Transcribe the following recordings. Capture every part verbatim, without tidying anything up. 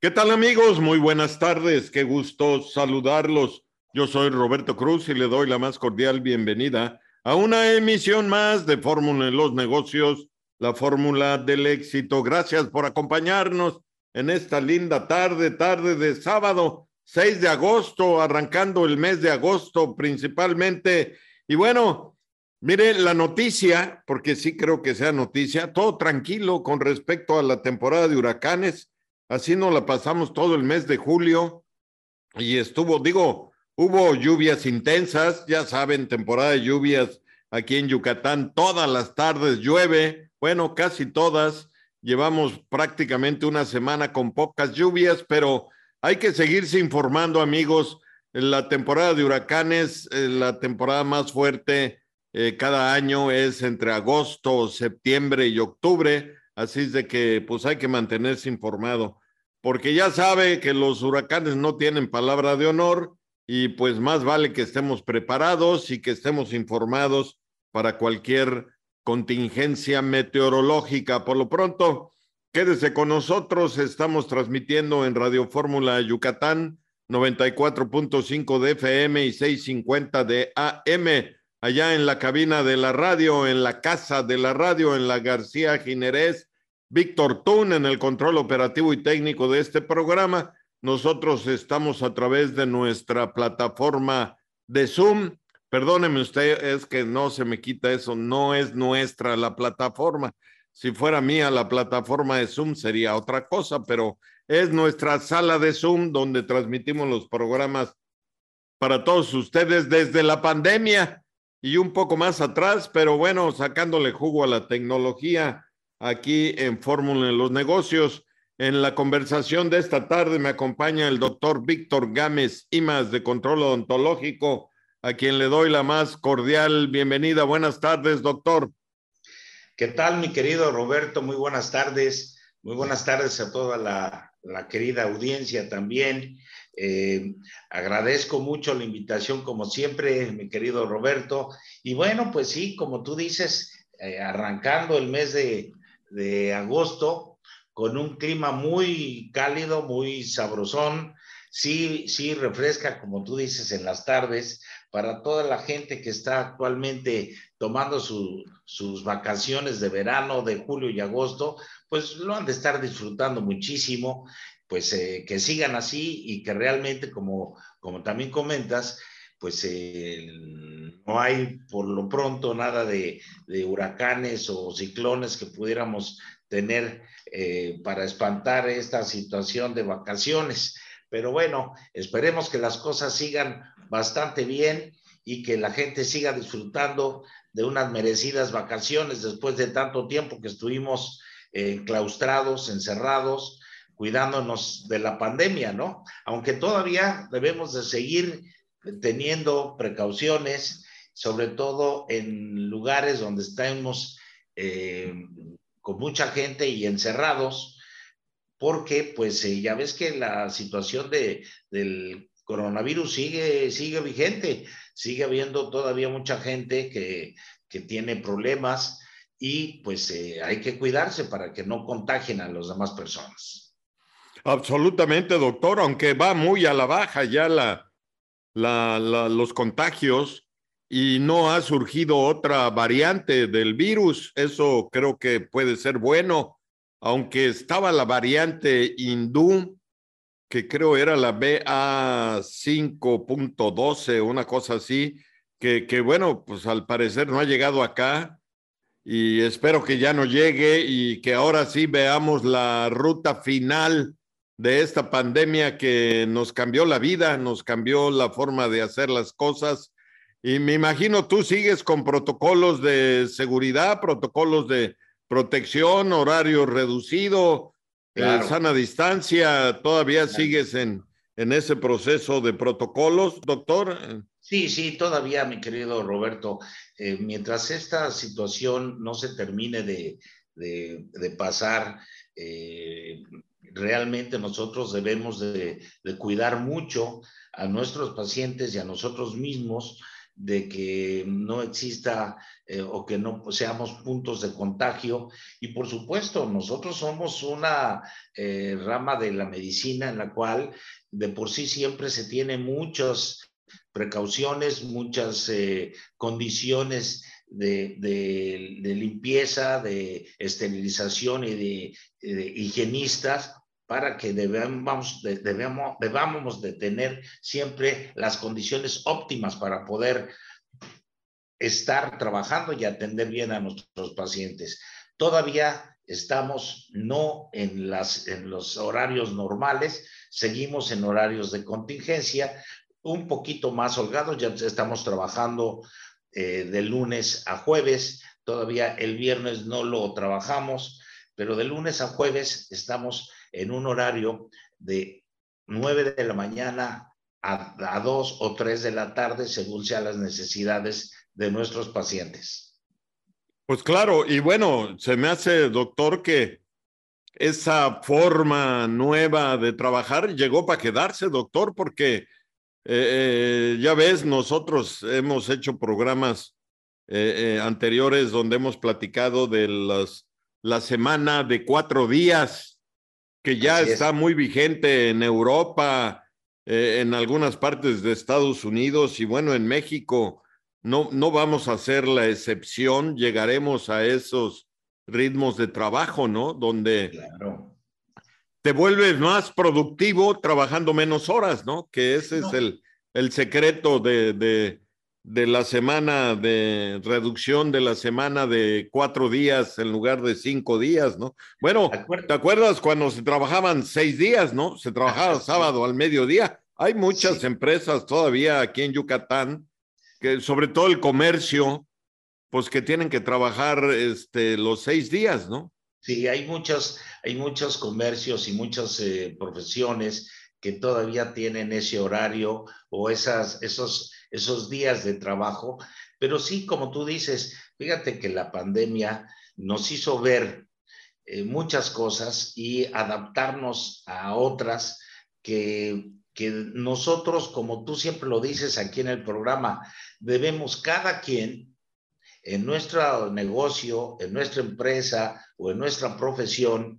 ¿Qué tal, amigos? Muy buenas tardes, qué gusto saludarlos. Yo soy Roberto Cruz y le doy la más cordial bienvenida a una emisión más de Fórmula en los Negocios, la fórmula del éxito. Gracias por acompañarnos en esta linda tarde, tarde de sábado, seis de agosto, arrancando el mes de agosto principalmente. Y bueno, mire la noticia, porque sí creo que sea noticia, todo tranquilo con respecto a la temporada de huracanes. Así nos la pasamos todo el mes de julio y estuvo, digo, hubo lluvias intensas, ya saben, temporada de lluvias aquí en Yucatán, todas las tardes llueve, bueno, casi todas, llevamos prácticamente una semana con pocas lluvias, pero hay que seguirse informando, amigos. La temporada de huracanes, eh, la temporada más fuerte eh, cada año es entre agosto, septiembre y octubre, así es de que pues hay que mantenerse informado, porque ya sabe que los huracanes no tienen palabra de honor y pues más vale que estemos preparados y que estemos informados para cualquier contingencia meteorológica. Por lo pronto, quédese con nosotros, estamos transmitiendo en Radio Fórmula Yucatán, noventa y cuatro punto cinco de F M y seiscientos cincuenta de A M, allá en la cabina de la radio, en la casa de la radio, en la García Ginerés. Víctor Tun en el control operativo y técnico de este programa. Nosotros estamos a través de nuestra plataforma de Zoom. Perdóneme usted, es que no se me quita eso, no es nuestra la plataforma. Si fuera mía la plataforma de Zoom sería otra cosa, pero es nuestra sala de Zoom donde transmitimos los programas para todos ustedes desde la pandemia y un poco más atrás, pero bueno, sacándole jugo a la tecnología aquí en Fórmula en los Negocios. En la conversación de esta tarde me acompaña el doctor Víctor Gámez Imas de Control Odontológico, a quien le doy la más cordial bienvenida. Buenas tardes, doctor. ¿Qué tal, mi querido Roberto? Muy buenas tardes. Muy buenas tardes a toda la, la querida audiencia también. Eh, agradezco mucho la invitación, como siempre, mi querido Roberto. Y bueno, pues sí, como tú dices, eh, arrancando el mes de, de agosto con un clima muy cálido, muy sabrosón. Sí, sí, refresca, como tú dices, en las tardes para toda la gente que está actualmente tomando su, sus vacaciones de verano, de julio y agosto, pues lo han de estar disfrutando muchísimo, pues eh, que sigan así y que realmente, como, como también comentas, pues eh, no hay por lo pronto nada de, de huracanes o ciclones que pudiéramos tener eh, para espantar esta situación de vacaciones. Pero bueno, esperemos que las cosas sigan bastante bien y que la gente siga disfrutando de unas merecidas vacaciones después de tanto tiempo que estuvimos enclaustrados, encerrados, cuidándonos de la pandemia, ¿no? Aunque todavía debemos de seguir teniendo precauciones, sobre todo en lugares donde estamos eh, con mucha gente y encerrados, porque pues eh, ya ves que la situación de, del coronavirus sigue, sigue vigente, sigue habiendo todavía mucha gente que, que tiene problemas y pues eh, hay que cuidarse para que no contagien a las demás personas. Absolutamente, doctor, aunque va muy a la baja ya la, la, la, los contagios y no ha surgido otra variante del virus. Eso creo que puede ser bueno, aunque estaba la variante hindú, que creo era la B A cinco punto doce, una cosa así, que, que bueno, pues al parecer no ha llegado acá y espero que ya no llegue y que ahora sí veamos la ruta final de esta pandemia que nos cambió la vida, nos cambió la forma de hacer las cosas. Y me imagino tú sigues con protocolos de seguridad, protocolos de protección, horario reducido, eh, Claro. sana distancia. ¿Todavía Claro. sigues en, en ese proceso de protocolos, doctor? Sí, sí, todavía, mi querido Roberto, eh, mientras esta situación no se termine de, de, de pasar, eh, realmente nosotros debemos de, de, cuidar mucho a nuestros pacientes y a nosotros mismos, de que no exista eh, o que no seamos puntos de contagio. Y por supuesto, nosotros somos una eh, rama de la medicina en la cual de por sí siempre se tiene muchas precauciones, muchas eh, condiciones de, de, de limpieza, de esterilización y de, de higienistas, para que debamos, debemos, debamos de tener siempre las condiciones óptimas para poder estar trabajando y atender bien a nuestros pacientes. Todavía estamos no en, las, en los horarios normales, seguimos en horarios de contingencia, un poquito más holgados, ya estamos trabajando eh, de lunes a jueves, todavía el viernes no lo trabajamos, pero de lunes a jueves estamos en un horario de nueve de la mañana a, a dos o tres de la tarde, según sean las necesidades de nuestros pacientes. Pues claro, y bueno, se me hace, doctor, que esa forma nueva de trabajar llegó para quedarse, doctor, porque eh, ya ves, nosotros hemos hecho programas eh, eh, anteriores donde hemos platicado de las, la semana de cuatro días, que ya Así está es. muy vigente en Europa, eh, en algunas partes de Estados Unidos y bueno, en México. No, no vamos a ser la excepción, llegaremos a esos ritmos de trabajo, ¿no? Donde Claro. te vuelves más productivo trabajando menos horas, ¿no? Que ese es No. el, el secreto de, de, de la semana de reducción de la semana de cuatro días en lugar de cinco días, ¿no? Bueno, ¿te Acuerdo. acuerdas cuando se trabajaban seis días, ¿no? Se trabajaba Sí, sábado al mediodía. Hay muchas sí. empresas todavía aquí en Yucatán, que sobre todo el comercio, pues que tienen que trabajar este, los seis días, ¿no? Sí, hay muchos, hay muchos comercios y muchas eh, profesiones que todavía tienen ese horario o esas, esos, esos días de trabajo, pero sí, como tú dices, fíjate que la pandemia nos hizo ver eh, muchas cosas y adaptarnos a otras que, que nosotros, como tú siempre lo dices aquí en el programa, debemos cada quien en nuestro negocio, en nuestra empresa o en nuestra profesión,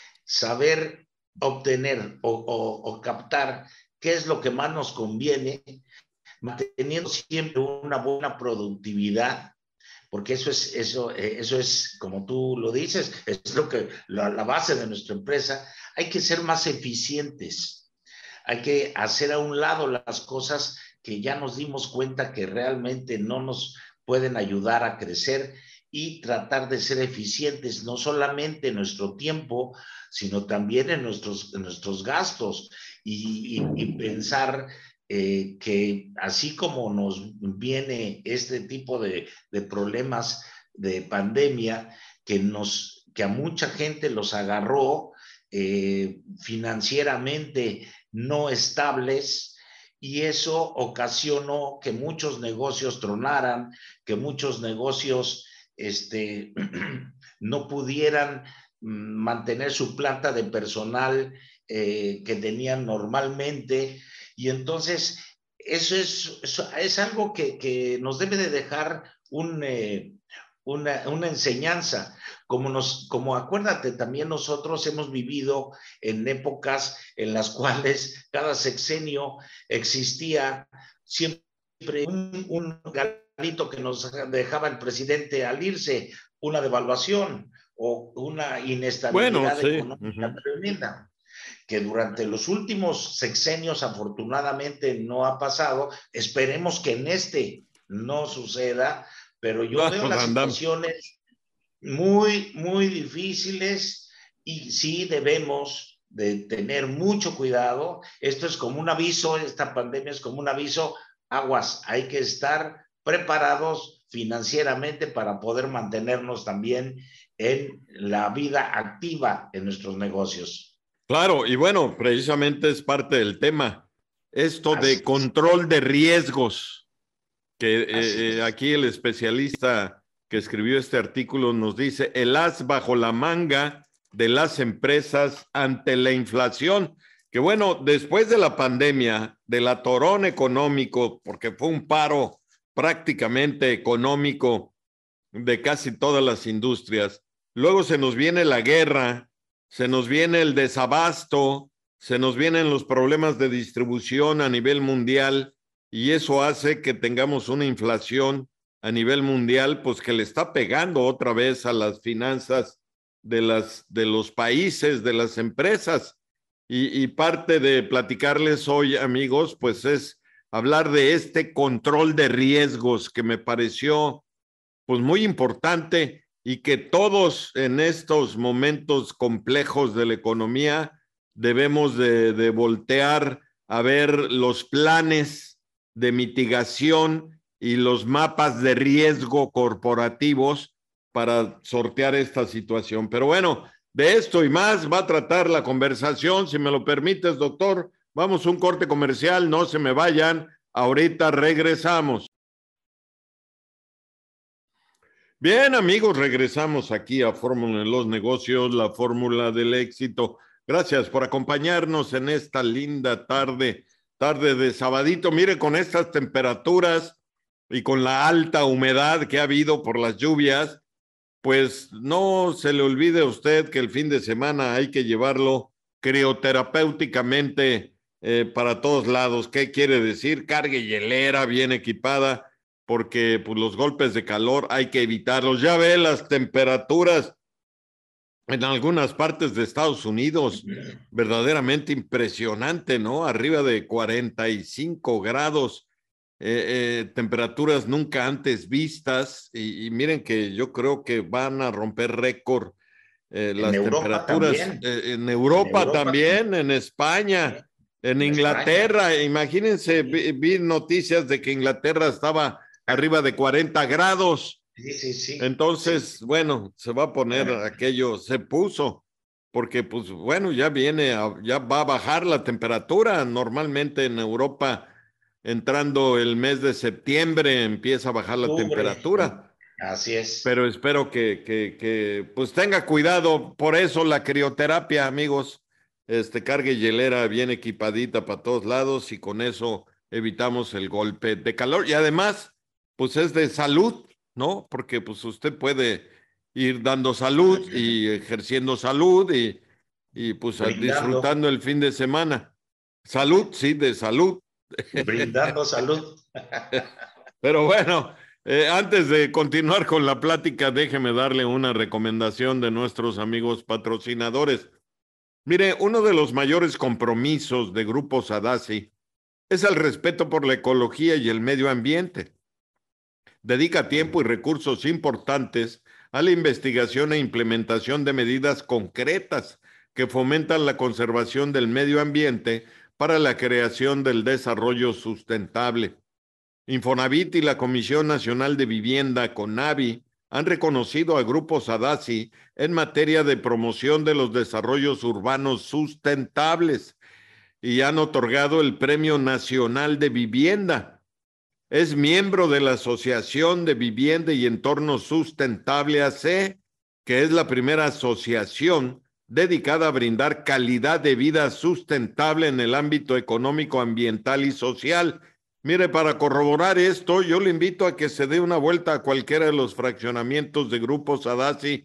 saber obtener o, o, o captar qué es lo que más nos conviene, manteniendo siempre una buena productividad, porque eso es, eso, eso es, como tú lo dices, es lo que, la, la base de nuestra empresa. Hay que ser más eficientes, hay que hacer a un lado las cosas que ya nos dimos cuenta que realmente no nos pueden ayudar a crecer y tratar de ser eficientes, no solamente en nuestro tiempo, sino también en nuestros, en nuestros gastos y, y, y pensar eh, que así como nos viene este tipo de, de problemas de pandemia, que, nos, que a mucha gente los agarró eh, financieramente no estables, y eso ocasionó que muchos negocios tronaran, que muchos negocios este, no pudieran mantener su planta de personal eh, que tenían normalmente. Y entonces eso es, eso es algo que, que, nos debe de dejar un, eh, una, una, enseñanza. Como, nos, como acuérdate, también nosotros hemos vivido en épocas en las cuales cada sexenio existía siempre un, un galito que nos dejaba el presidente al irse, una devaluación o una Bueno, inestabilidad sí. económica Uh-huh. tremenda, que durante los últimos sexenios afortunadamente no ha pasado. Esperemos que en este no suceda, pero yo No, veo pues las andamos. situaciones muy, muy difíciles y sí debemos de tener mucho cuidado. Esto es como un aviso, esta pandemia es como un aviso, aguas, hay que estar preparados financieramente para poder mantenernos también en la vida activa en nuestros negocios. Claro, y bueno, precisamente es parte del tema. Esto Así de es, control de riesgos, que así eh, eh, es. aquí el especialista que escribió este artículo nos dice, el as bajo la manga de las empresas ante la inflación, que bueno, después de la pandemia, del atorón económico, porque fue un paro prácticamente económico de casi todas las industrias. Luego se nos viene la guerra, se nos viene el desabasto, se nos vienen los problemas de distribución a nivel mundial y eso hace que tengamos una inflación a nivel mundial, pues que le está pegando otra vez a las finanzas de, las, de los países, de las empresas. Y, y parte de platicarles hoy, amigos, pues es hablar de este control de riesgos que me pareció pues muy importante y que todos en estos momentos complejos de la economía debemos de, de voltear a ver los planes de mitigación y los mapas de riesgo corporativos para sortear esta situación. Pero bueno, de esto y más va a tratar la conversación, si me lo permites, doctor. Vamos a un corte comercial, no se me vayan, ahorita regresamos. Bien, amigos, regresamos aquí a Fórmula en los Negocios, la fórmula del éxito. Gracias por acompañarnos en esta linda tarde, tarde de sabadito. Mire, con estas temperaturas y con la alta humedad que ha habido por las lluvias, pues no se le olvide a usted que el fin de semana hay que llevarlo crioterapéuticamente eh, para todos lados. ¿Qué quiere decir? Cargue hielera bien equipada, porque pues, los golpes de calor hay que evitarlos. Ya ve las temperaturas en algunas partes de Estados Unidos, verdaderamente impresionante, ¿no? Arriba de cuarenta y cinco grados. Eh, eh, temperaturas nunca antes vistas y, y miren que yo creo que van a romper récord eh, En las Europa temperaturas también. eh, en Europa En Europa también, en también. España, en En España. Inglaterra. Imagínense, vi, vi noticias de que Inglaterra estaba arriba de cuarenta grados. Sí, sí, sí. Entonces, Sí. bueno, se va a poner Bueno, aquello, se puso, porque pues bueno, ya viene, a, ya va a bajar la temperatura. Normalmente en Europa, entrando el mes de septiembre, empieza a bajar la octubre. temperatura, Así es. pero espero que, que, que pues tenga cuidado. Por eso la crioterapia, amigos, este cargue hielera bien equipadita para todos lados y con eso evitamos el golpe de calor. Y además, pues es de salud, ¿no? Porque pues usted puede ir dando salud y ejerciendo salud y, y pues Brindando, disfrutando el fin de semana. Salud, sí, de salud. brindando salud. Pero bueno, eh, antes de continuar con la plática, déjeme darle una recomendación de nuestros amigos patrocinadores. Mire, uno de los mayores compromisos de Grupo Sadasi es el respeto por la ecología y el medio ambiente. Dedica tiempo y recursos importantes a la investigación e implementación de medidas concretas que fomentan la conservación del medio ambiente para la creación del desarrollo sustentable. Infonavit y la Comisión Nacional de Vivienda, CONAVI, han reconocido a Grupo Sadasi en materia de promoción de los desarrollos urbanos sustentables y han otorgado el Premio Nacional de Vivienda. Es miembro de la Asociación de Vivienda y Entorno Sustentable A C, que es la primera asociación dedicada a brindar calidad de vida sustentable en el ámbito económico, ambiental y social. Mire, para corroborar esto, yo le invito a que se dé una vuelta a cualquiera de los fraccionamientos de Grupo Sadasi,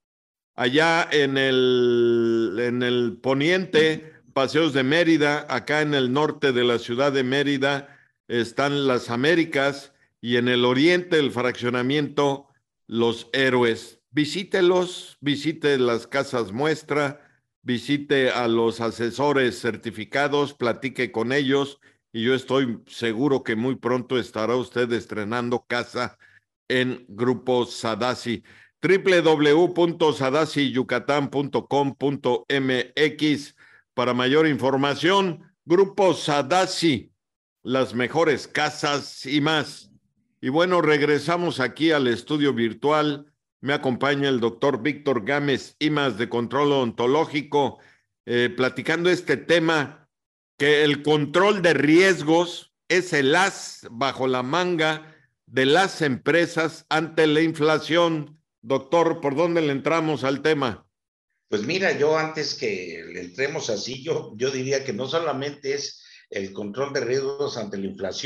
allá en el, en el poniente, Paseos de Mérida, acá en el norte de la ciudad de Mérida, están las Américas y en el oriente el fraccionamiento Los Héroes. Visítelos, visite las casas muestra, visite a los asesores certificados, platique con ellos y yo estoy seguro que muy pronto estará usted estrenando casa en Grupo Sadasi. doble u doble u doble u punto sadasi yucatán punto com punto m x para mayor información. Grupo Sadasi, las mejores casas y más. Y bueno, regresamos aquí al estudio virtual. Me acompaña el doctor Víctor Gámez Imas de Control Ontológico, eh, platicando este tema, que el control de riesgos es el as bajo la manga de las empresas ante la inflación. Doctor, ¿por dónde le entramos al tema? Pues mira, yo antes que le entremos así, yo, yo diría que no solamente es el control de riesgos ante la inflación,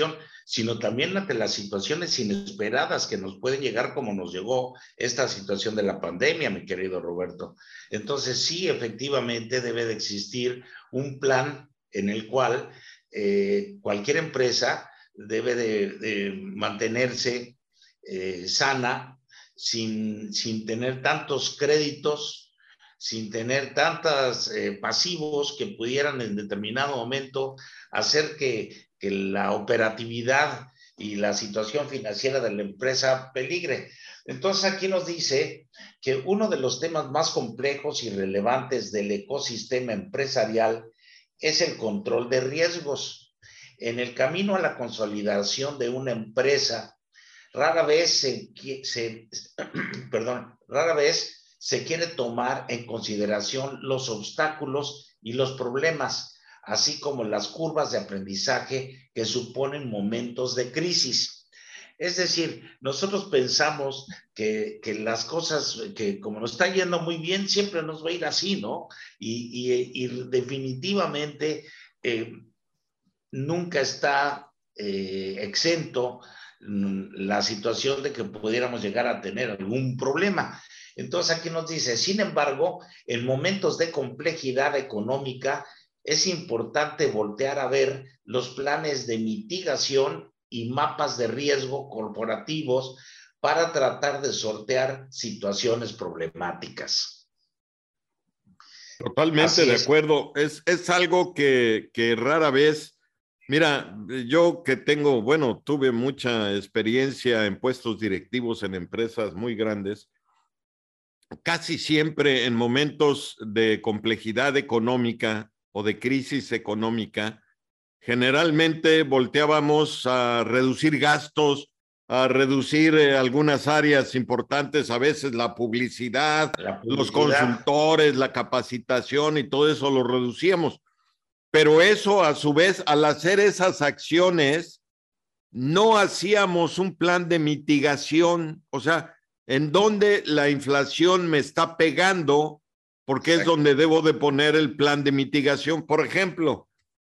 sino también ante las situaciones inesperadas que nos pueden llegar, como nos llegó esta situación de la pandemia, mi querido Roberto. Entonces, sí, efectivamente debe de existir un plan en el cual eh, cualquier empresa debe de, de mantenerse eh, sana, sin, sin tener tantos créditos, sin tener tantos eh, pasivos que pudieran en determinado momento hacer que, que la operatividad y la situación financiera de la empresa peligre. Entonces aquí nos dice que uno de los temas más complejos y relevantes del ecosistema empresarial es el control de riesgos. En el camino a la consolidación de una empresa, rara vez se, se perdón, rara vez se quiere tomar en consideración los obstáculos y los problemas, así como las curvas de aprendizaje que suponen momentos de crisis. Es decir, nosotros pensamos que, que las cosas, que como nos está yendo muy bien, siempre nos va a ir así, ¿no? Y, y, y definitivamente eh, nunca está eh, exento la situación de que pudiéramos llegar a tener algún problema. Entonces aquí nos dice, sin embargo, en momentos de complejidad económica es importante voltear a ver los planes de mitigación y mapas de riesgo corporativos para tratar de sortear situaciones problemáticas. Totalmente Así de es. acuerdo. Es, es algo que, que rara vez, mira, yo que tengo, bueno, tuve mucha experiencia en puestos directivos en empresas muy grandes, casi siempre en momentos de complejidad económica o de crisis económica, generalmente volteábamos a reducir gastos, a reducir eh, algunas áreas importantes, a veces la publicidad, La los publicidad. consultores, la capacitación y todo eso lo reducíamos. Pero eso, a su vez, al hacer esas acciones, no hacíamos un plan de mitigación, o sea, en dónde la inflación me está pegando, porque es Exacto. donde debo de poner el plan de mitigación. Por ejemplo,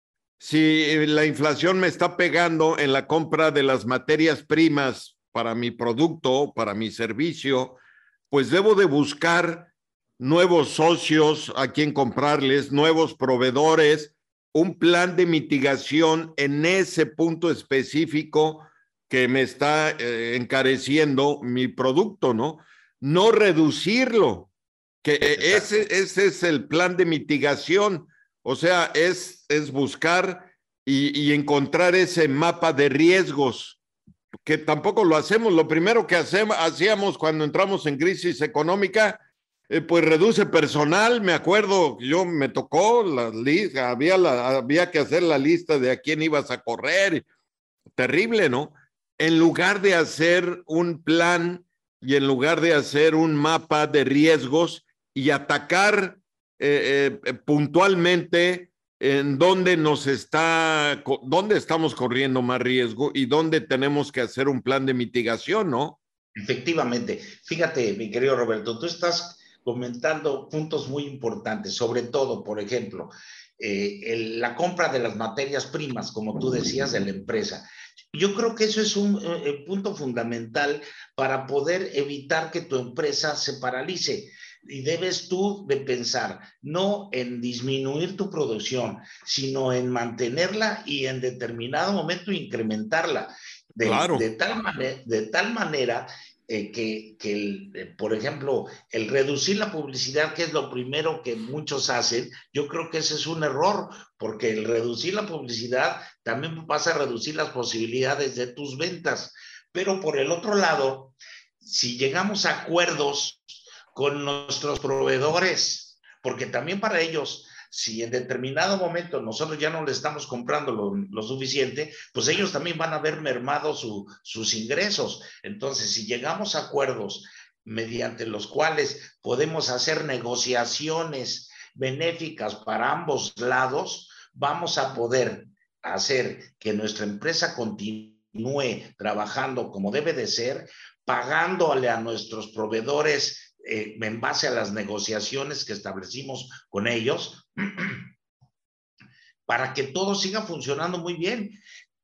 si la inflación me está pegando en la compra de las materias primas para mi producto, para mi servicio, pues debo de buscar nuevos socios a quien comprarles, nuevos proveedores, un plan de mitigación en ese punto específico que me está eh, encareciendo mi producto, ¿no? No reducirlo, que eh, ese, Exacto. ese es el plan de mitigación. O sea, es, es buscar y, y encontrar ese mapa de riesgos, que tampoco lo hacemos. Lo primero que hacemos, hacíamos cuando entramos en crisis económica, eh, pues reduce personal. Me acuerdo, yo me tocó la lista, había, la, había que hacer la lista de a quién ibas a correr. Terrible, ¿no? En lugar de hacer un plan y en lugar de hacer un mapa de riesgos y atacar eh, eh, puntualmente en dónde nos está, dónde estamos corriendo más riesgo y dónde tenemos que hacer un plan de mitigación, ¿no? Efectivamente. Fíjate, mi querido Roberto, tú estás comentando puntos muy importantes, sobre todo, por ejemplo, eh, el, la compra de las materias primas, como tú decías, de la empresa. Yo creo que eso es un eh, punto fundamental para poder evitar que tu empresa se paralice. Y debes tú de pensar no en disminuir tu producción, sino en mantenerla y en determinado momento incrementarla. De, de, Claro. tal, manera, de tal manera eh, que, que el, eh, por ejemplo, el reducir la publicidad, que es lo primero que muchos hacen, yo creo que ese es un error, porque el reducir la publicidad también vas a reducir las posibilidades de tus ventas. Pero por el otro lado, si llegamos a acuerdos con nuestros proveedores, porque también para ellos, si en determinado momento nosotros ya no le estamos comprando lo, lo suficiente, pues ellos también van a ver mermado su, sus ingresos. Entonces, si llegamos a acuerdos mediante los cuales podemos hacer negociaciones benéficas para ambos lados, vamos a poder hacer que nuestra empresa continúe trabajando como debe de ser, pagándole a nuestros proveedores eh, en base a las negociaciones que establecimos con ellos, para que todo siga funcionando muy bien.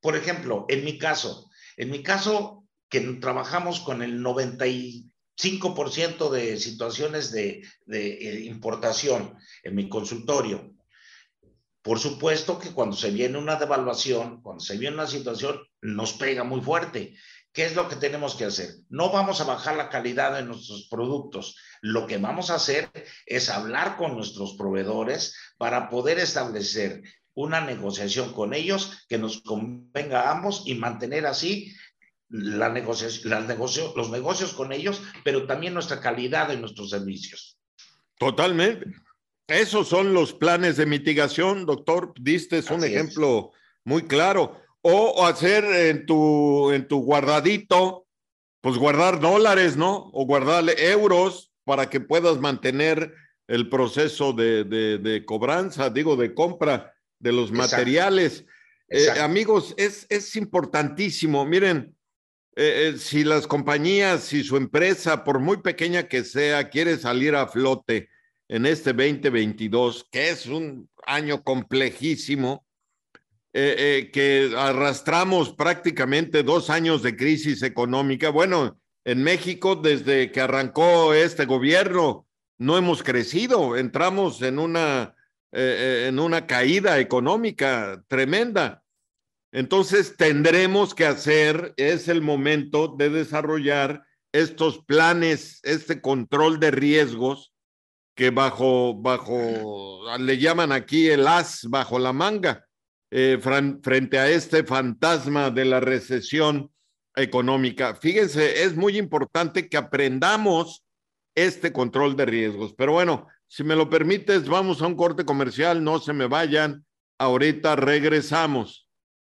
por ejemplo, en mi caso, en mi caso que trabajamos con el noventa y cinco por ciento de situaciones de, de importación en mi consultorio. Por supuesto que cuando se viene una devaluación, cuando se viene una situación, nos pega muy fuerte. ¿Qué es lo que tenemos que hacer? No vamos a bajar la calidad de nuestros productos. Lo que vamos a hacer es hablar con nuestros proveedores para poder establecer una negociación con ellos que nos convenga a ambos y mantener así la negociación, las negocio, los negocios con ellos, pero también nuestra calidad de nuestros servicios. Totalmente. Esos son los planes de mitigación, doctor. Diste un Así ejemplo es. Muy claro. O, o hacer en tu, en tu guardadito, pues guardar dólares, ¿no? O guardar euros para que puedas mantener el proceso de, de, de cobranza, digo, de compra de los Exacto. materiales. Exacto. Eh, amigos, es, es importantísimo. Miren, eh, eh, si las compañías, si su empresa, por muy pequeña que sea, quiere salir a flote en este veinte veintidós, que es un año complejísimo, eh, eh, que arrastramos prácticamente dos años de crisis económica. Bueno, en México, desde que arrancó este gobierno, no hemos crecido, entramos en una, eh, en una caída económica tremenda. Entonces, tendremos que hacer, es el momento de desarrollar estos planes, este control de riesgos, que bajo, bajo, le llaman aquí el as bajo la manga, eh, frente a este fantasma de la recesión económica. Fíjense, es muy importante que aprendamos este control de riesgos. Pero bueno, si me lo permites, vamos a un corte comercial, no se me vayan, ahorita regresamos.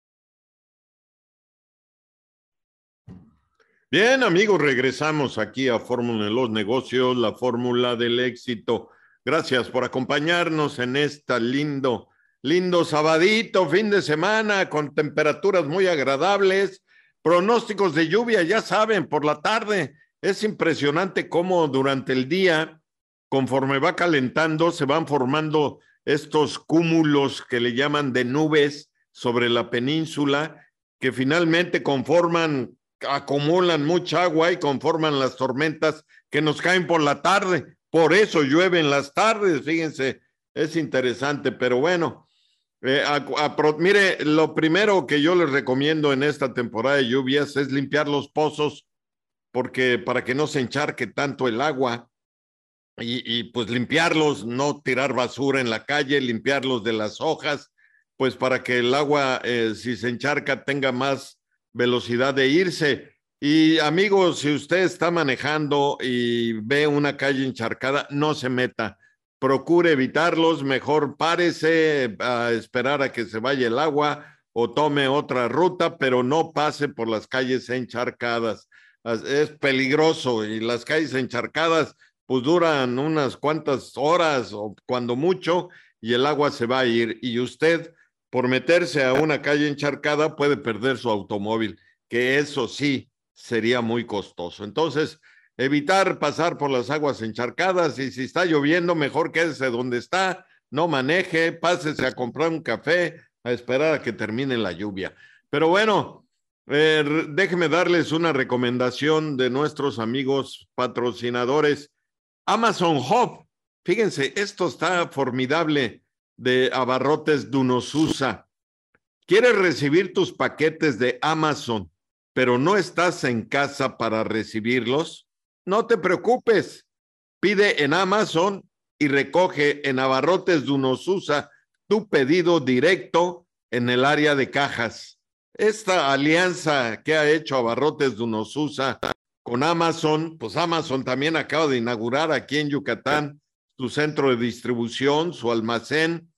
Bien, amigos, regresamos aquí a Fórmula de los Negocios, la fórmula del éxito. Gracias por acompañarnos en esta lindo, lindo sabadito, fin de semana, con temperaturas muy agradables, pronósticos de lluvia, ya saben, por la tarde. Es impresionante cómo durante el día, conforme va calentando, se van formando estos cúmulos que le llaman de nubes sobre la península, que finalmente conforman acumulan mucha agua y conforman las tormentas que nos caen por la tarde. Por eso llueve en las tardes, fíjense, es interesante, pero bueno, eh, a, a, mire, lo primero que yo les recomiendo en esta temporada de lluvias es limpiar los pozos, porque para que no se encharque tanto el agua y, y pues limpiarlos, no tirar basura en la calle, limpiarlos de las hojas, pues para que el agua, eh, si se encharca, tenga más velocidad de irse. Y amigos, si usted está manejando y ve una calle encharcada, no se meta, procure evitarlos, mejor párese a esperar a que se vaya el agua o tome otra ruta, pero no pase por las calles encharcadas. Es peligroso y las calles encharcadas pues duran unas cuantas horas o cuando mucho y el agua se va a ir y usted por meterse a una calle encharcada puede perder su automóvil, que eso sí sería muy costoso. Entonces, evitar pasar por las aguas encharcadas y si está lloviendo, mejor quédese donde está, no maneje, pásese a comprar un café, a esperar a que termine la lluvia. Pero bueno, eh, déjenme darles una recomendación de nuestros amigos patrocinadores. Amazon Hub, fíjense, esto está formidable, de Abarrotes Dunosusa. ¿Quieres recibir tus paquetes de Amazon, pero no estás en casa para recibirlos? No te preocupes. Pide en Amazon y recoge en Abarrotes Dunosusa tu pedido directo en el área de cajas. Esta alianza que ha hecho Abarrotes Dunosusa con Amazon, pues Amazon también acaba de inaugurar aquí en Yucatán su centro de distribución, su almacén.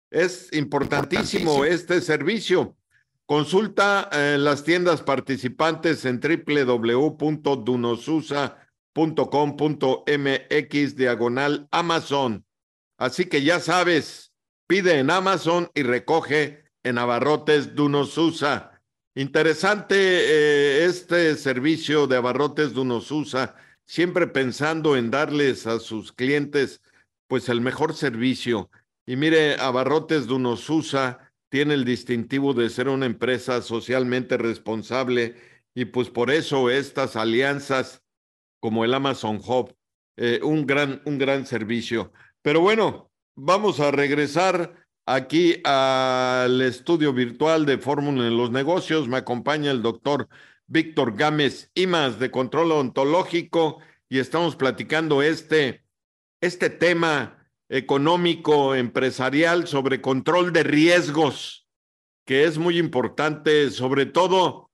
Es importantísimo este servicio. Consulta eh, las tiendas participantes en doble u doble u doble u punto dunosusa punto com punto m x diagonal Amazon. Así que ya sabes, pide en Amazon y recoge en Abarrotes Dunosusa. Interesante eh, este servicio de Abarrotes Dunosusa, siempre pensando en darles a sus clientes pues el mejor servicio. Y mire, Abarrotes Dunosusa tiene el distintivo de ser una empresa socialmente responsable y pues por eso estas alianzas como el Amazon Hub, eh, un gran, un gran servicio. Pero bueno, vamos a regresar aquí al estudio virtual de Fórmula en los Negocios. Me acompaña el doctor Víctor Gámez Imaz de Control Ontológico y estamos platicando este, este tema económico, empresarial sobre control de riesgos, que es muy importante, sobre todo,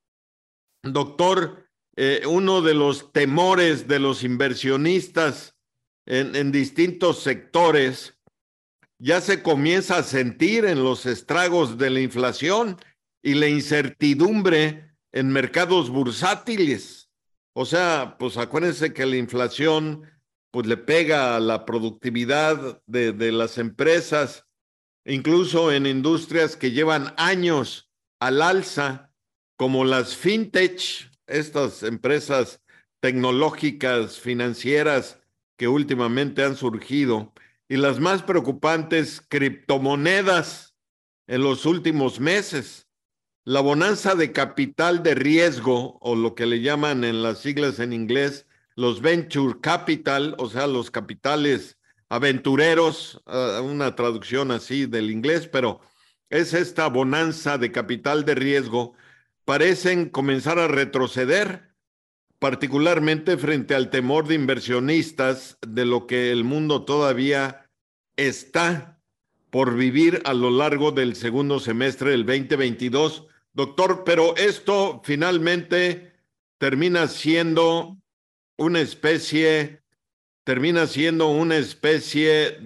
doctor, eh, uno de los temores de los inversionistas en, en distintos sectores ya se comienza a sentir en los estragos de la inflación y la incertidumbre en mercados bursátiles. O sea, pues acuérdense que la inflación pues le pega a la productividad de, de las empresas, incluso en industrias que llevan años al alza, como las fintech, estas empresas tecnológicas, financieras que últimamente han surgido, y las más preocupantes, criptomonedas en los últimos meses. La bonanza de capital de riesgo, o lo que le llaman en las siglas en inglés, los venture capital, o sea, los capitales aventureros, uh, una traducción así del inglés, pero es esta bonanza de capital de riesgo, parecen comenzar a retroceder, particularmente frente al temor de inversionistas de lo que el mundo todavía está por vivir a lo largo del segundo semestre del veinte veintidós. Doctor, pero esto finalmente termina siendo una especie, termina siendo una especie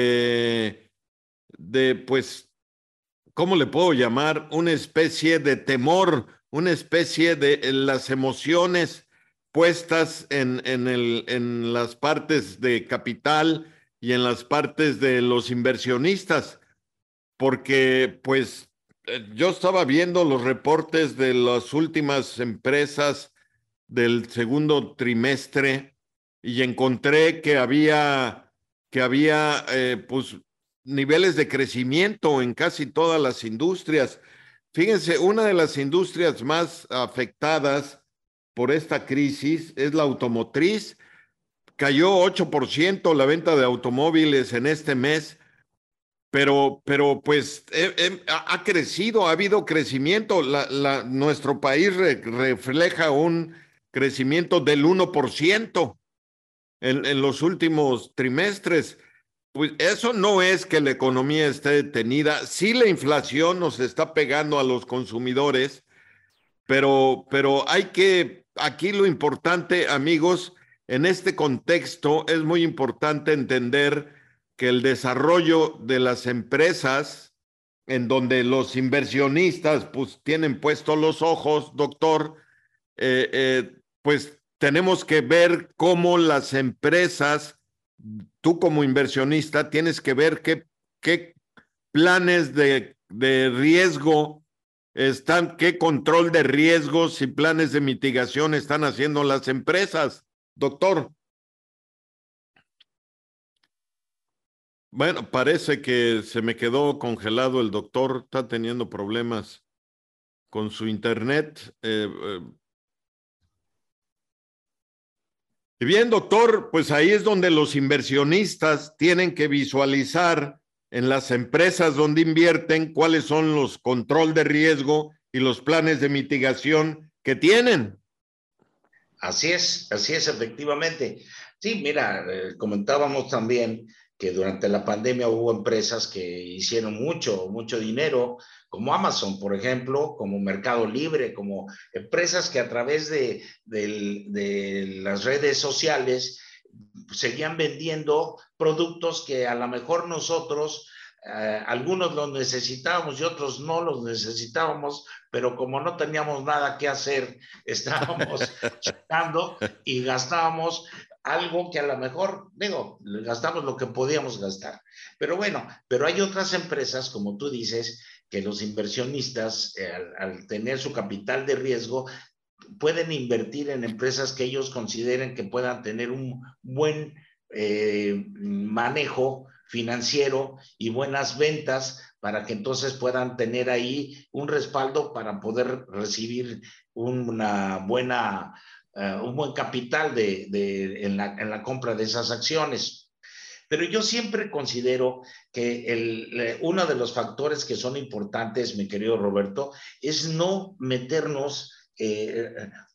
de, de, pues, ¿cómo le puedo llamar? Una especie de temor, una especie de las emociones puestas en, en, el, en las partes de capital y en las partes de los inversionistas, porque pues yo estaba viendo los reportes de las últimas empresas del segundo trimestre y encontré que había, que había eh, pues, niveles de crecimiento en casi todas las industrias. Fíjense, una de las industrias más afectadas por esta crisis es la automotriz. Cayó ocho por ciento la venta de automóviles en este mes, pero, pero pues eh, eh, ha crecido, ha habido crecimiento. La, la, nuestro país re, refleja un crecimiento del uno por ciento en, en los últimos trimestres. Pues eso no es que la economía esté detenida. Sí, la inflación nos está pegando a los consumidores, pero, pero hay que, aquí lo importante, amigos, en este contexto es muy importante entender que el desarrollo de las empresas, en donde los inversionistas pues tienen puestos los ojos, doctor, eh, eh, pues tenemos que ver cómo las empresas, tú como inversionista, tienes que ver qué, qué planes de, de riesgo están, qué control de riesgos y planes de mitigación están haciendo las empresas, doctor. Bueno, parece que se me quedó congelado el doctor, está teniendo problemas con su internet. Eh, eh. Y bien, doctor, pues ahí es donde los inversionistas tienen que visualizar en las empresas donde invierten cuáles son los control de riesgo y los planes de mitigación que tienen. Así es, así es, efectivamente. Sí, mira, eh, comentábamos también que durante la pandemia hubo empresas que hicieron mucho, mucho dinero, como Amazon, por ejemplo, como Mercado Libre, como empresas que a través de, de, de las redes sociales seguían vendiendo productos que a lo mejor nosotros, eh, algunos los necesitábamos y otros no los necesitábamos, pero como no teníamos nada que hacer, estábamos checando y gastábamos algo que a lo mejor, digo, gastamos lo que podíamos gastar. Pero bueno, pero hay otras empresas, como tú dices, que los inversionistas, eh, al, al tener su capital de riesgo, pueden invertir en empresas que ellos consideren que puedan tener un buen eh, manejo financiero y buenas ventas para que entonces puedan tener ahí un respaldo para poder recibir una buena, uh, un buen capital de, de, en, la, en la compra de esas acciones. Pero yo siempre considero que el, uno de los factores que son importantes, mi querido Roberto, es no meternos, eh,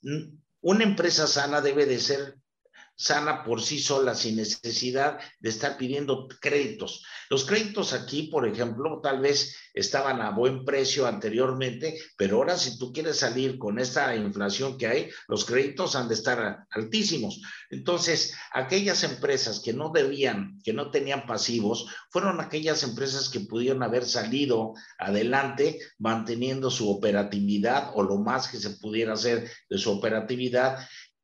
una empresa sana debe de ser sana por sí sola, sin necesidad de estar pidiendo créditos. Los créditos aquí, por ejemplo, tal vez estaban a buen precio anteriormente, pero ahora si tú quieres salir con esta inflación que hay, los créditos han de estar altísimos. Entonces, aquellas empresas que no debían, que no tenían pasivos, fueron aquellas empresas que pudieron haber salido adelante manteniendo su operatividad o lo más que se pudiera hacer de su operatividad.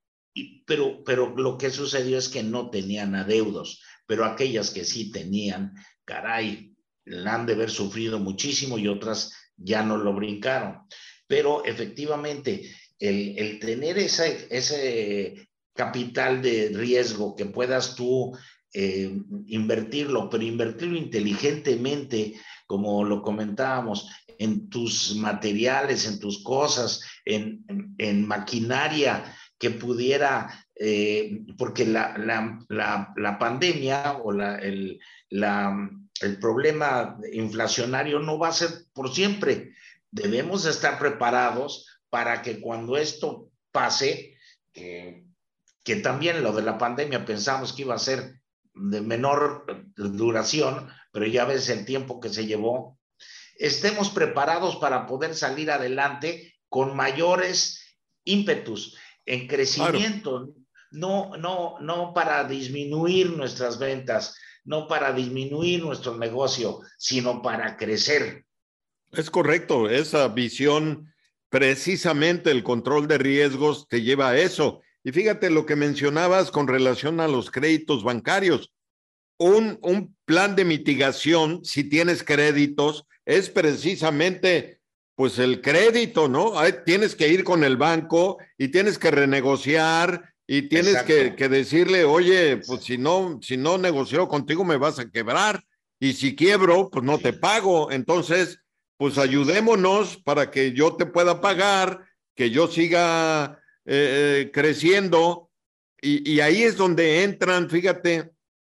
Pero, pero lo que sucedió es que no tenían adeudos, pero aquellas que sí tenían, caray, la han de haber sufrido muchísimo y otras ya no lo brincaron. Pero efectivamente, el, el tener ese, ese capital de riesgo que puedas tú eh, invertirlo, pero invertirlo inteligentemente, como lo comentábamos, en tus materiales, en tus cosas, en, en, en maquinaria, que pudiera, eh, porque la, la, la, la pandemia o la, el, la, el problema inflacionario no va a ser por siempre. Debemos estar preparados para que cuando esto pase, eh, que también lo de la pandemia pensamos que iba a ser de menor duración, pero ya ves el tiempo que se llevó, estemos preparados para poder salir adelante con mayores ímpetus en crecimiento, claro. no, no, no para disminuir nuestras ventas, no para disminuir nuestro negocio, sino para crecer. Es correcto, esa visión, precisamente el control de riesgos te lleva a eso. Y fíjate lo que mencionabas con relación a los créditos bancarios. Un, un plan de mitigación, si tienes créditos, es precisamente pues el crédito, ¿no? Ahí tienes que ir con el banco y tienes que renegociar y tienes que, que decirle, oye, pues si no, si no negocio contigo me vas a quebrar y si quiebro, pues no te pago. Entonces, pues ayudémonos para que yo te pueda pagar, que yo siga eh, creciendo y, y ahí es donde entran, fíjate,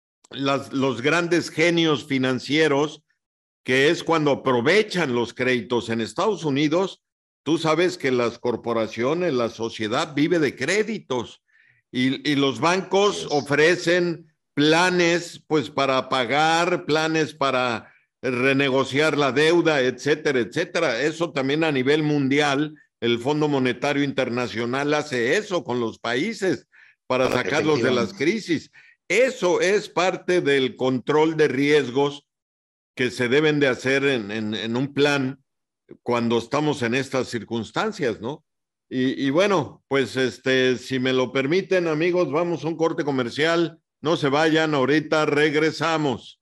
las, los grandes genios financieros, que es cuando aprovechan los créditos. En Estados Unidos, tú sabes que las corporaciones, la sociedad vive de créditos y, y los bancos ofrecen planes pues para pagar, planes para renegociar la deuda, etcétera, etcétera. Eso también a nivel mundial, el Fondo Monetario Internacional hace eso con los países para sacarlos de las crisis. Eso es parte del control de riesgos que se deben de hacer en, en, en un plan cuando estamos en estas circunstancias, ¿no? Y, y bueno, pues este, si me lo permiten, amigos, vamos a un corte comercial. No se vayan, ahorita regresamos.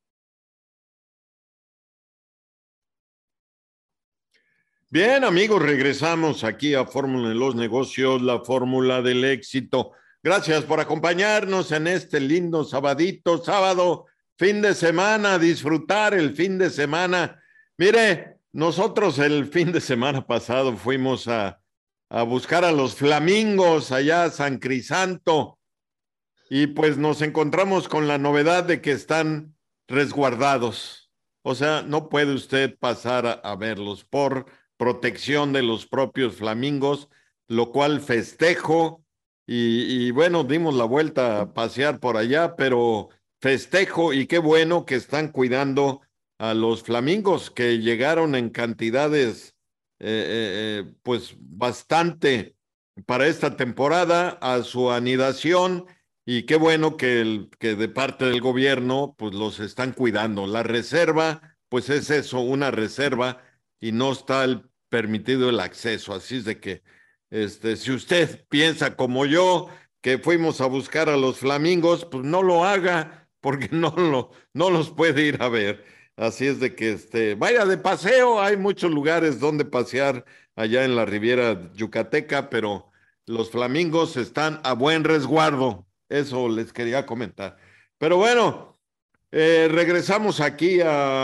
Bien, amigos, regresamos aquí a Fórmula de los Negocios, la fórmula del éxito. Gracias por acompañarnos en este lindo sabadito, sábado, fin de semana, disfrutar el fin de semana. Mire, nosotros el fin de semana pasado fuimos a, a buscar a los flamingos allá a San Crisanto y pues nos encontramos con la novedad de que están resguardados. O sea, no puede usted pasar a, a verlos por protección de los propios flamingos, lo cual festejo y, y bueno, dimos la vuelta a pasear por allá, pero festejo y qué bueno que están cuidando a los flamingos que llegaron en cantidades eh, eh, pues bastante para esta temporada a su anidación y qué bueno que, el, que de parte del gobierno pues los están cuidando. La reserva pues es eso, una reserva y no está el, permitido el acceso, así es de que este, si usted piensa como yo que fuimos a buscar a los flamingos, pues no lo haga porque no, lo, no los puede ir a ver. Así es de que este, vaya de paseo, hay muchos lugares donde pasear allá en la Riviera Yucateca, pero los flamingos están a buen resguardo. Eso les quería comentar. Pero bueno, Eh, regresamos aquí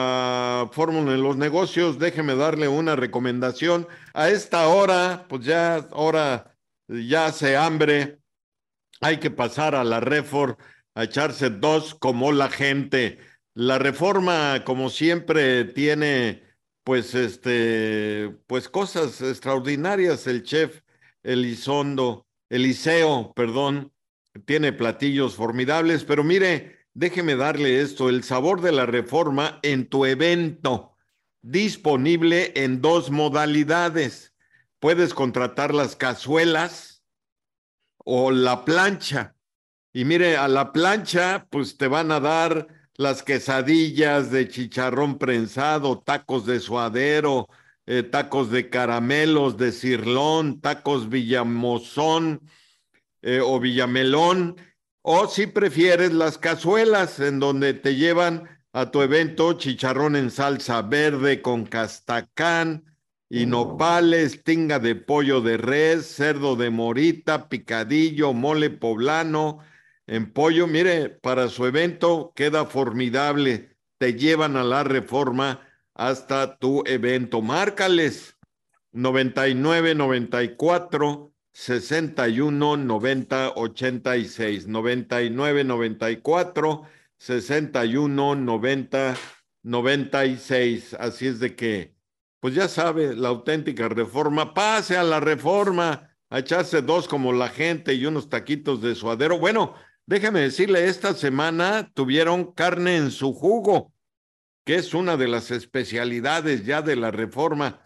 a Fórmula en los Negocios. Déjeme darle una recomendación. A esta hora, pues ya, ahora ya hace hambre. Hay que pasar a la Refor a echarse dos como la gente. La Reforma, como siempre, tiene pues este, pues cosas extraordinarias. El chef Elizondo, Eliseo, perdón, tiene platillos formidables, pero mire, déjeme darle esto, el sabor de la Reforma en tu evento, disponible en dos modalidades. Puedes contratar las cazuelas o la plancha. Y mire, a la plancha, pues te van a dar las quesadillas de chicharrón prensado, tacos de suadero, eh, tacos de caramelos, de cirlón, tacos villamozón eh, o villamelón, o si prefieres las cazuelas, en donde te llevan a tu evento chicharrón en salsa verde con castacán y nopales, tinga de pollo de res, cerdo de morita, picadillo, mole poblano, en pollo. Mire, para su evento queda formidable. Te llevan a la Reforma hasta tu evento. Márcales noventa y nueve, noventa y cuatro, sesenta y uno, noventa, ochenta y seis, noventa y nueve, noventa y cuatro, sesenta y uno, noventa, noventa y seis. Así es de que, pues ya sabe, la auténtica Reforma. Pase a la Reforma a echarse dos como la gente y unos taquitos de suadero. Bueno, déjeme decirle, esta semana tuvieron carne en su jugo, que es una de las especialidades ya de la Reforma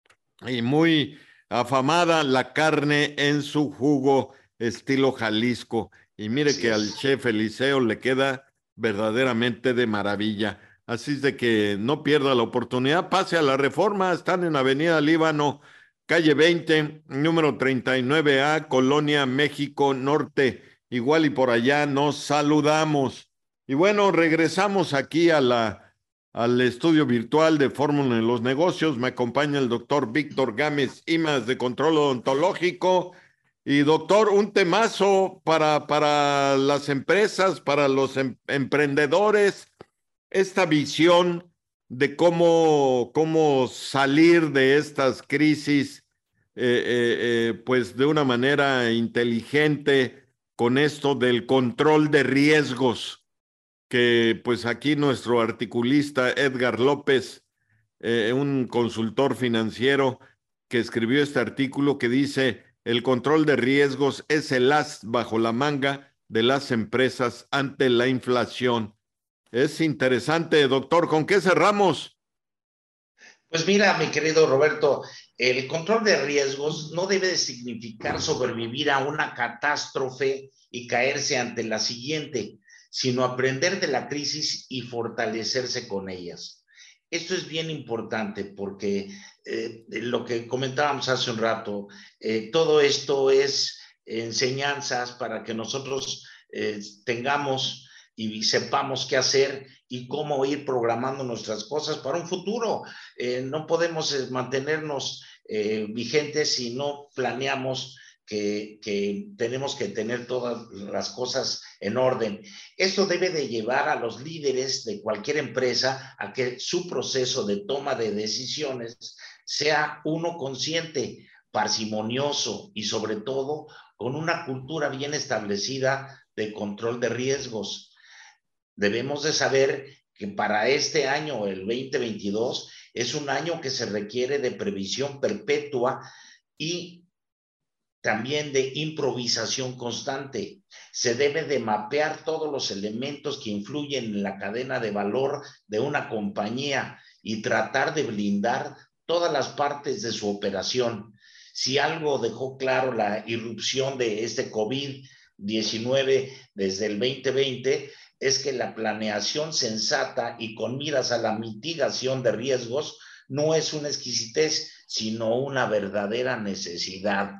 y muy afamada, la carne en su jugo estilo Jalisco. Y mire Así que al es. chef Eliseo le queda verdaderamente de maravilla. Así es de que no pierda la oportunidad, pase a la Reforma, están en Avenida Líbano, calle veinte, número treinta y nueve A, Colonia México Norte. Igual y por allá nos saludamos. Y bueno, regresamos aquí a la al estudio virtual de Fórmula en los Negocios. Me acompaña el doctor Víctor Gámez Imas de Control Odontológico. Y doctor, un temazo para, para las empresas, para los em emprendedores, esta visión de cómo, cómo salir de estas crisis, eh, eh, eh, pues de una manera inteligente con esto del control de riesgos que pues aquí nuestro articulista Edgar López, eh, un consultor financiero que escribió este artículo que dice, el control de riesgos es el as bajo la manga de las empresas ante la inflación. Es interesante, doctor. ¿Con qué cerramos? Pues mira, mi querido Roberto, el control de riesgos no debe de significar sobrevivir a una catástrofe y caerse ante la siguiente, sino aprender de la crisis y fortalecerse con ellas. Esto es bien importante porque eh, lo que comentábamos hace un rato, eh, todo esto es enseñanzas para que nosotros eh, tengamos y sepamos qué hacer y cómo ir programando nuestras cosas para un futuro. Eh, no podemos eh, mantenernos eh, vigentes si no planeamos que, que tenemos que tener todas las cosas en orden. Esto debe de llevar a los líderes de cualquier empresa a que su proceso de toma de decisiones sea uno consciente, parsimonioso y sobre todo con una cultura bien establecida de control de riesgos. Debemos de saber que para este año, el veinte veintidós, es un año que se requiere de previsión perpetua y también de improvisación constante. Se debe de mapear todos los elementos que influyen en la cadena de valor de una compañía y tratar de blindar todas las partes de su operación. Si algo dejó claro la irrupción de este COVID diecinueve desde el veinte veinte, es que la planeación sensata y con miras a la mitigación de riesgos no es una exquisitez, sino una verdadera necesidad.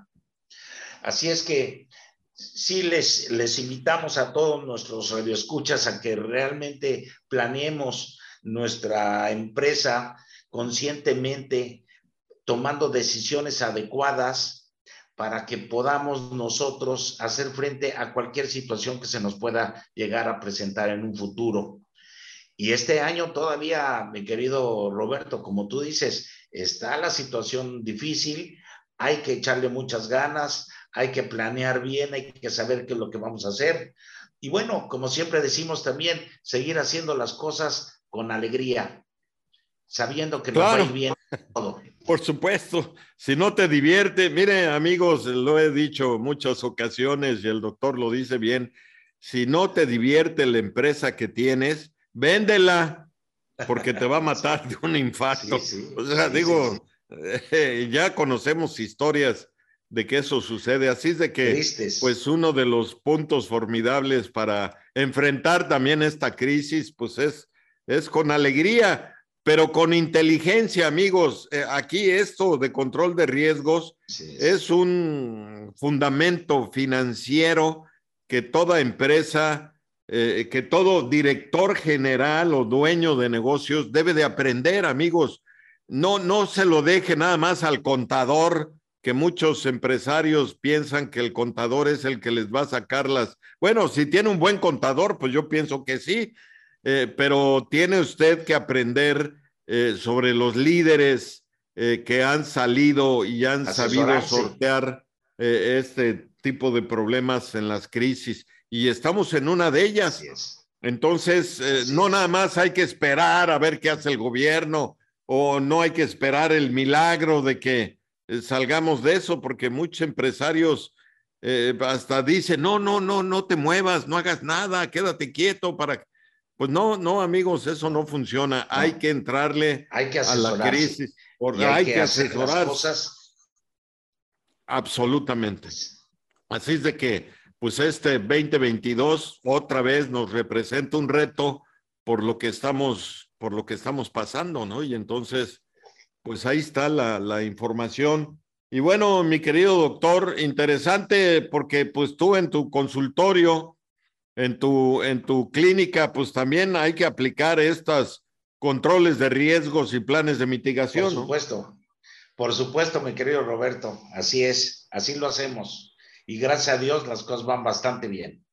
Así es que sí les, les invitamos a todos nuestros radioescuchas a que realmente planeemos nuestra empresa conscientemente, tomando decisiones adecuadas para que podamos nosotros hacer frente a cualquier situación que se nos pueda llegar a presentar en un futuro. Y este año todavía, mi querido Roberto, como tú dices, está la situación difícil, hay que echarle muchas ganas, hay que planear bien, hay que saber qué es lo que vamos a hacer. Y bueno, como siempre decimos también, seguir haciendo las cosas con alegría, sabiendo que nos va a ir Claro, bien todo. por supuesto. Si no te divierte, mire, amigos, lo he dicho muchas ocasiones y el doctor lo dice bien, si no te divierte la empresa que tienes, véndela, porque te va a matar Sí, de un sí, infarto. O sí, sea, sí, sí, sí. digo, eh, ya conocemos historias de que eso sucede. Así es de que, Tristes. pues, uno de los puntos formidables para enfrentar también esta crisis, pues, es, es con alegría, pero con inteligencia, amigos. Eh, aquí esto de control de riesgos Así es es. un fundamento financiero que toda empresa eh, que todo director general o dueño de negocios debe de aprender, amigos. No, no se lo deje nada más al contador, que muchos empresarios piensan que el contador es el que les va a sacar las... Bueno, si tiene un buen contador, pues yo pienso que sí, eh, pero tiene usted que aprender eh, sobre los líderes eh, que han salido y han sabido Asesorarse. sortear eh, este tipo de problemas en las crisis y estamos en una de Así ellas. es. Entonces, eh, Así no nada es. más hay que esperar a ver qué hace el gobierno o no hay que esperar el milagro de que eh, salgamos de eso, porque muchos empresarios eh, hasta dicen, no, no, no, no te muevas, no hagas nada, quédate quieto para... Pues no, no, amigos, eso no No, funciona. Hay no. que entrarle Hay que a la asesorarse crisis, o y hay hay que que hacer las asesorarse cosas. absolutamente. Así es de que, pues este veinte veintidós otra vez nos representa un reto por lo que estamos, por lo que estamos pasando, ¿no? Y entonces, pues ahí está la, la información. Y bueno, mi querido doctor, interesante porque pues tú en tu consultorio, en tu, en tu clínica, pues también hay que aplicar estos controles de riesgos y planes de Por mitigación, ¿no? supuesto, por supuesto, mi querido Roberto. Así es, así lo hacemos. Y gracias a Dios las cosas van bastante bien.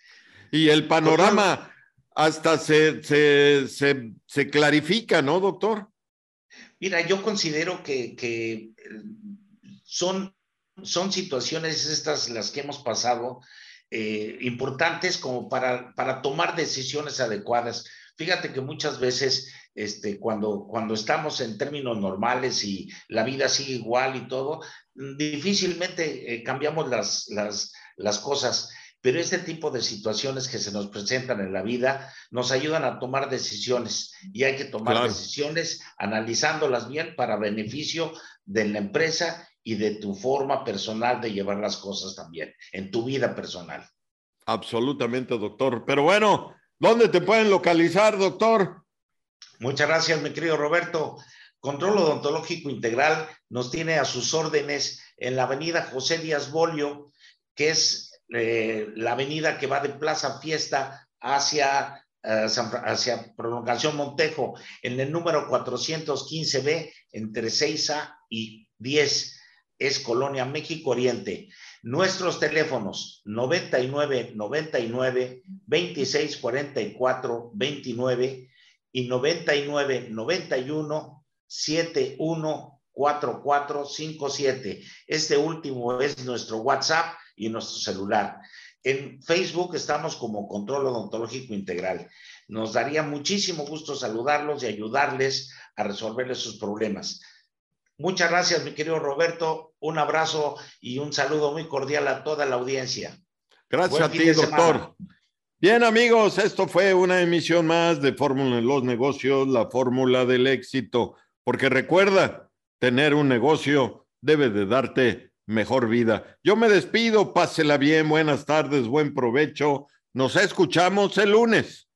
Y el Control, panorama hasta se, se, se, se clarifica, ¿no, doctor? mira, yo considero que, que son, son situaciones estas las que hemos pasado eh, importantes como para, para tomar decisiones adecuadas. Fíjate que muchas veces este, cuando, cuando estamos en términos normales y la vida sigue igual y todo, difícilmente eh, cambiamos las, las, las cosas. Pero este tipo de situaciones que se nos presentan en la vida nos ayudan a tomar decisiones y hay que tomar Claro, decisiones analizándolas bien para beneficio de la empresa y de tu forma personal de llevar las cosas también, en tu vida personal. absolutamente, doctor. Pero bueno, ¿dónde te pueden localizar, doctor? Muchas gracias, mi querido Roberto. Control Odontológico Integral nos tiene a sus órdenes en la avenida José Díaz Bolio, que es eh, la avenida que va de Plaza Fiesta hacia, uh, hacia Prolongación Montejo, en el número cuatrocientos quince B, entre seis A y diez. Es Colonia México Oriente. Nuestros teléfonos noventa y nueve noventa y nueve veintiséis cuarenta y cuatro veintinueve y noventa y nueve noventa y uno setenta y uno cuarenta y cuatro cincuenta y siete. Este último es nuestro WhatsApp y nuestro celular. En Facebook estamos como Control Odontológico Integral. Nos daría muchísimo gusto saludarlos y ayudarles a resolverles sus problemas. Muchas gracias, mi querido Roberto. Un abrazo y un saludo muy cordial a toda la audiencia. Gracias Buen a fin ti, de semana. doctor. Bien, amigos, esto fue una emisión más de Fórmula en los Negocios, la fórmula del éxito. Porque recuerda, tener un negocio debe de darte mejor vida. Yo me despido, pásela bien, buenas tardes, buen provecho. Nos escuchamos el lunes.